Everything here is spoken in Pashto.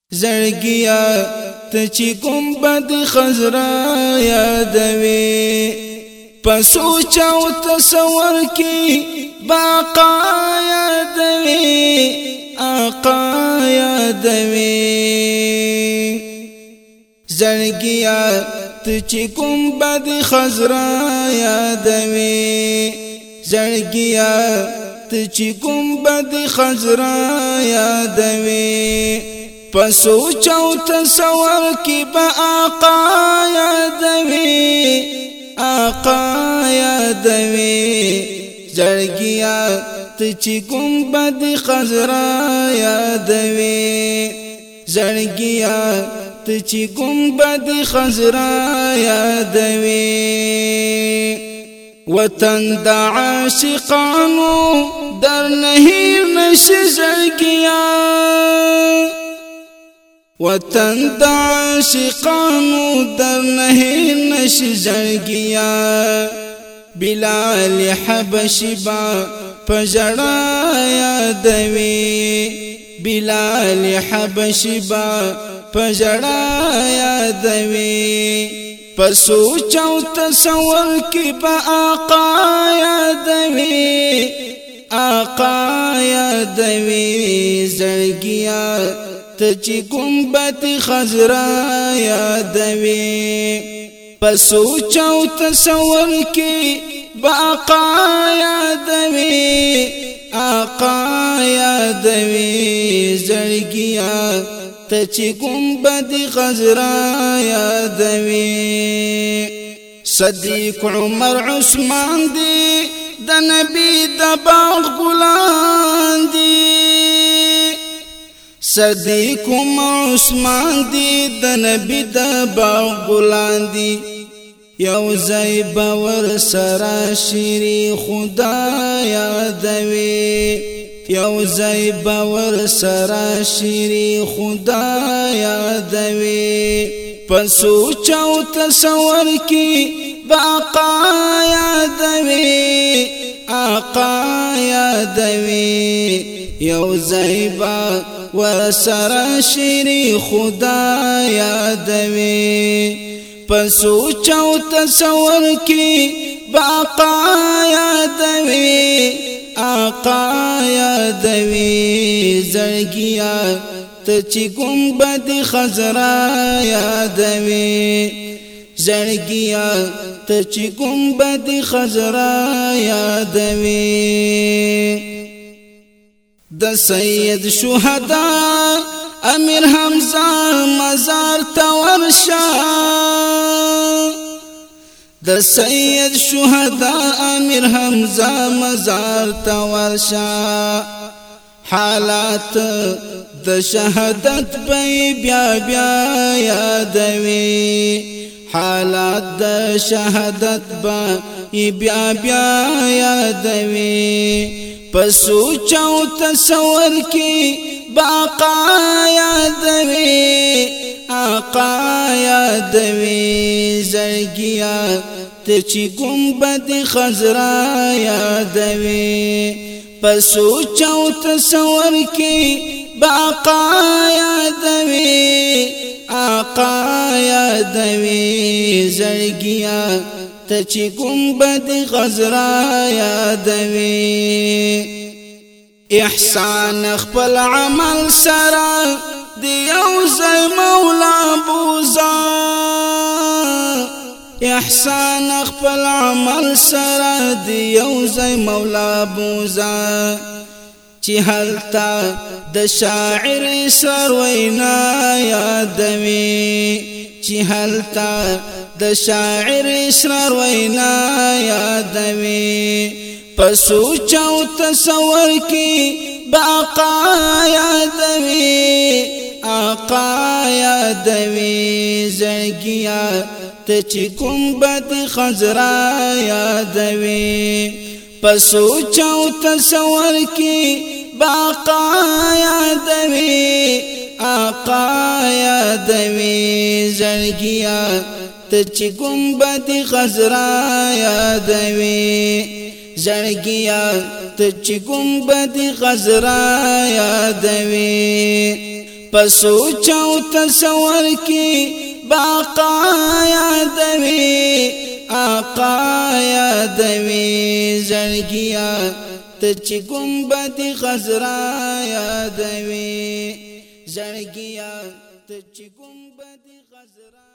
زړګیا ته چې ګمبد خضرا یادوي په سوچ او تصور کې باقا یادوي آقا یادوي زړګیا ته چې ګمبد خضرا یادوي زړګیا ته چې ګمبد خضرا یادوي پسوچ او تصور کی با آقا یادوی آقا یادوی زړګیا ته چې ګمبد خضرا یادوی زړګیا ته چې ګمبد خضرا یادوی وطن د عاشقانو در نهیر نشي زړګیا وطن د عاشقانو در نهیر نشي زړګیا بلال حبشي با پجړا یادوي بلال حبشي با پجړا یادوي پسوچ او تصور کې با آقا یادوي آقا یادوي زړګیا ته چې ګمبد خضرا یادوي پسوچ او تصور کې با آقا یادوي آقا یادوي زړګیا ته چې ګمبد خضرا یادوي صدیق عمر عثمان دی د نبی د باغ ګلان دی صدیق عمر عثمان دی د نبی د باغ ګلان دی یو ځای باور سره شری خدا یادوي یو ځای باور سره شری خدا یادوي پسوچ او تصور کې باقا یادوي آقا یادوي یو ځای باور سره شری خدا یادوي پسوچ او تصور کې باقا یادوي آقا یادوي زړګیا ته چې ګمبد خضرا یادوي زړګیا ته چې ګمبد خضرا یادوي د سید شهدا امیر حمزه مزار ته ورشه د سید شهدا امیر حمزه مزار ته ورشه حالات د شهادت بیا بیا یادوي حالات د شهادت بیا بیا یادوي پسوچ او تصور کې باقا یادوي آقا یادوي زړګیا ته چې ګمبد خضرا یادوي پسوچ او تصور کې باقا یادوي آقا یادوي زړګیا ته چې ګمبد خضرا یادوي احسان خپل عمل سره دی یو ځای مولا بوزا احسان خپل عمل سره دی یو ځای مولا بوزا چې هلتا د شاعر سر وینا یادوي چې هلتا د شاعر اسرار وینا یادوي پسوچ او تصور کې باقا یادوي آقا یادوي زړګیا ته چې ګمبد خضرا یادوي پسوچ او تصور کې باقا یادوي آقا یادوي زړګیا ته چې ګمبد خضرا یادوي زړګیا ته چې ګمبد خضرا یادوي پسوچ او تصور کی باقا یادوی آقا یادوی زړګیا ته چې ګنبد خضرا یادوي زړګیا ته چې ګنبد خضرا